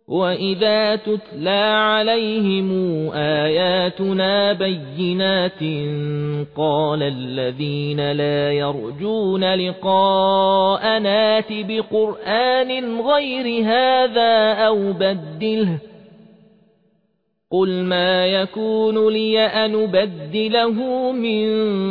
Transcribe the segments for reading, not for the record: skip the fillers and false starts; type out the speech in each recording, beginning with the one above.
وَإِذَا تُتْلَى عَلَيْهِمْ آيَاتُنَا بَيِّنَاتٍ قَالَ الَّذِينَ لَا يَرْجُونَ لِقَاءَنَا ائْتِ بِقُرْآنٍ غَيْرِ هَذَا أَوْ بَدِّلْهُ قُلْ مَا يَكُونُ لِي أَنْ أُبَدِّلَهُ مِنْ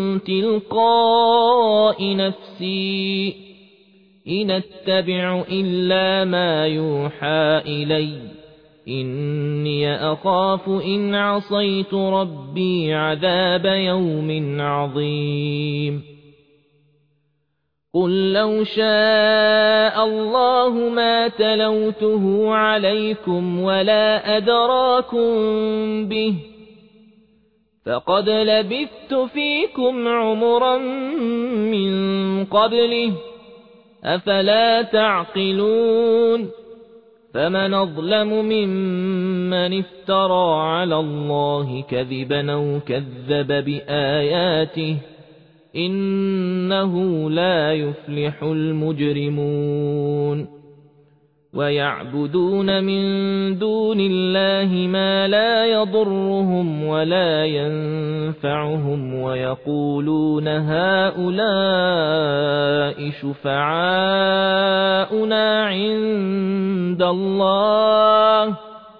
تِلْقَاءِ نَفْسِي إِنْ أَتَّبِعُ إِلَّا مَا يُوحَى إِلَيَّ إِنِّي أَخَافُ إِنْ عَصَيْتُ رَبِّي عَذَابَ يَوْمٍ عَظِيمٍ قُل لَّوْ شَاءَ اللَّهُ مَا تَلَوْتُهُ عَلَيْكُمْ وَلَا أَدْرَاكُم بِهِ فَقَدْ لَبِثْتُ فِيكُمْ عُمُرًا مِّن قَبْلِهِ أَفَلَا تَعْقِلُونَ فَمَنْ أَظْلَمُ مِمَّنِ افْتَرَىٰ عَلَى اللَّهِ كَذِبًا أَوْ كَذَّبَ بِآيَاتِهِ إِنَّهُ لَا يُفْلِحُ الْمُجْرِمُونَ وَيَعْبُدُونَ مِن دُونِ اللَّهِ مَا لَا يَضُرُّهُمْ وَلَا يَنفَعُهُمْ وَيَقُولُونَ هَٰؤُلَاءِ شُفَعَاؤُنَا عِندَ اللَّهِ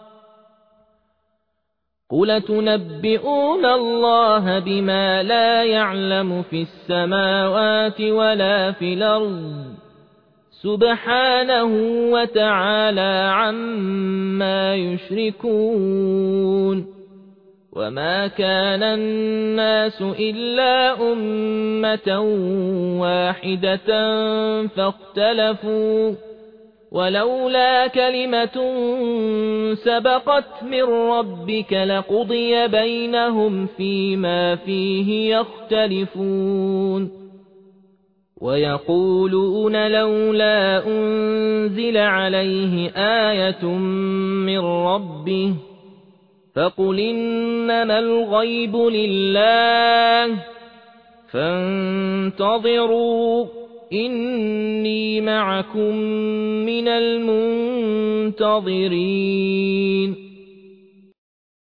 قُلْ تُنَبِّئُونَ اللَّهَ بِمَا لَا يَعْلَمُ فِي السَّمَاوَاتِ وَلَا فِي الْأَرْضِ سُبْحَانَهُ وَتَعَالَىٰ عَمَّا يُشْرِكُونَ وَمَا كَانَ النَّاسُ إِلَّا أُمَّةً وَاحِدَةً فَاخْتَلَفُوا وَلَوْلَا كَلِمَةٌ سَبَقَتْ مِن رَّبِّكَ لَقُضِيَ بَيْنَهُمْ فِيمَا فِيهِ يَخْتَلِفُونَ وَيَقُولُونَ لَوْلَا أُنزِلَ عَلَيْهِ آيَةٌ مِّن رَّبِّهِ فَقُلْ إِنَّمَا الْغَيْبُ لِلَّهِ فَانتَظِرُوا إِنِّي مَعَكُم مِّنَ الْمُنتَظِرِينَ